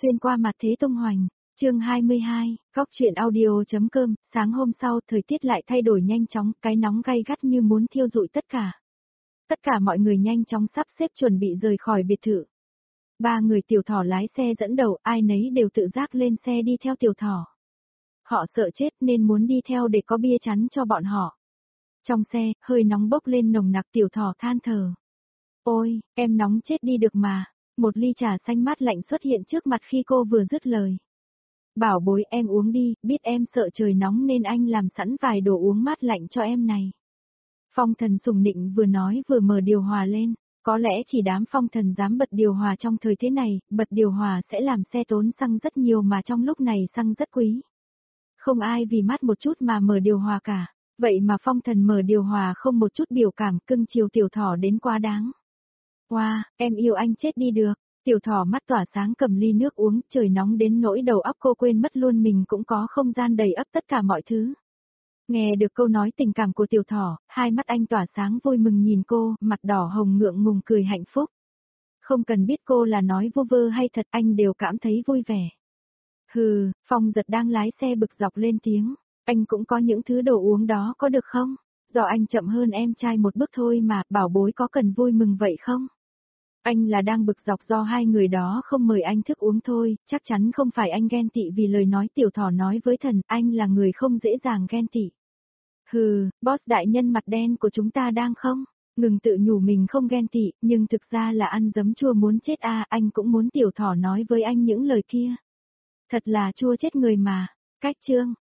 xuyên qua mặt thế tung hoành. Chương 22, góc truyện audio.com. Sáng hôm sau, thời tiết lại thay đổi nhanh chóng, cái nóng gay gắt như muốn thiêu rụi tất cả. Tất cả mọi người nhanh chóng sắp xếp chuẩn bị rời khỏi biệt thự. 3 người Tiểu Thỏ lái xe dẫn đầu, ai nấy đều tự giác lên xe đi theo Tiểu Thỏ. Họ sợ chết nên muốn đi theo để có bia chắn cho bọn họ. Trong xe, hơi nóng bốc lên nồng nặc, Tiểu Thỏ than thở. Ôi, em nóng chết đi được mà. Một ly trà xanh mát lạnh xuất hiện trước mặt khi cô vừa dứt lời. Bảo bối, em uống đi, biết em sợ trời nóng nên anh làm sẵn vài đồ uống mát lạnh cho em này. Phong Thần sùng nịnh vừa nói vừa mở điều hòa lên. Có lẽ chỉ đám phong thần dám bật điều hòa trong thời thế này, bật điều hòa sẽ làm xe tốn xăng rất nhiều mà trong lúc này xăng rất quý. Không ai vì mát một chút mà mở điều hòa cả. Vậy mà phong thần mở điều hòa không một chút biểu cảm, cưng chiều Tiểu Thỏ đến quá đáng. Wow, em yêu anh chết đi được. Tiểu Thỏ mắt tỏa sáng cầm ly nước uống, trời nóng đến nỗi đầu óc cô quên mất luôn mình cũng có không gian đầy ắp tất cả mọi thứ. Nghe được câu nói tình cảm của Tiểu Thỏ, hai mắt anh tỏa sáng vui mừng nhìn cô, mặt đỏ hồng ngượng ngùng cười hạnh phúc. Không cần biết cô là nói vô vơ hay thật, anh đều cảm thấy vui vẻ. Hừ, Phong Giật đang lái xe bực dọc lên tiếng, anh cũng có những thứ đồ uống đó có được không? Do anh chậm hơn em trai một bước thôi mà, bảo bối có cần vui mừng vậy không? Anh là đang bực dọc do hai người đó không mời anh thức uống thôi, chắc chắn không phải anh ghen tị vì lời nói Tiểu Thỏ nói với thần, anh là người không dễ dàng ghen tị. Hừ, boss đại nhân mặt đen của chúng ta đang không? Ngừng tự nhủ mình không ghen tị, nhưng thực ra là ăn giấm chua muốn chết à, anh cũng muốn Tiểu Thỏ nói với anh những lời kia. Thật là chua chết người mà. Cách chương.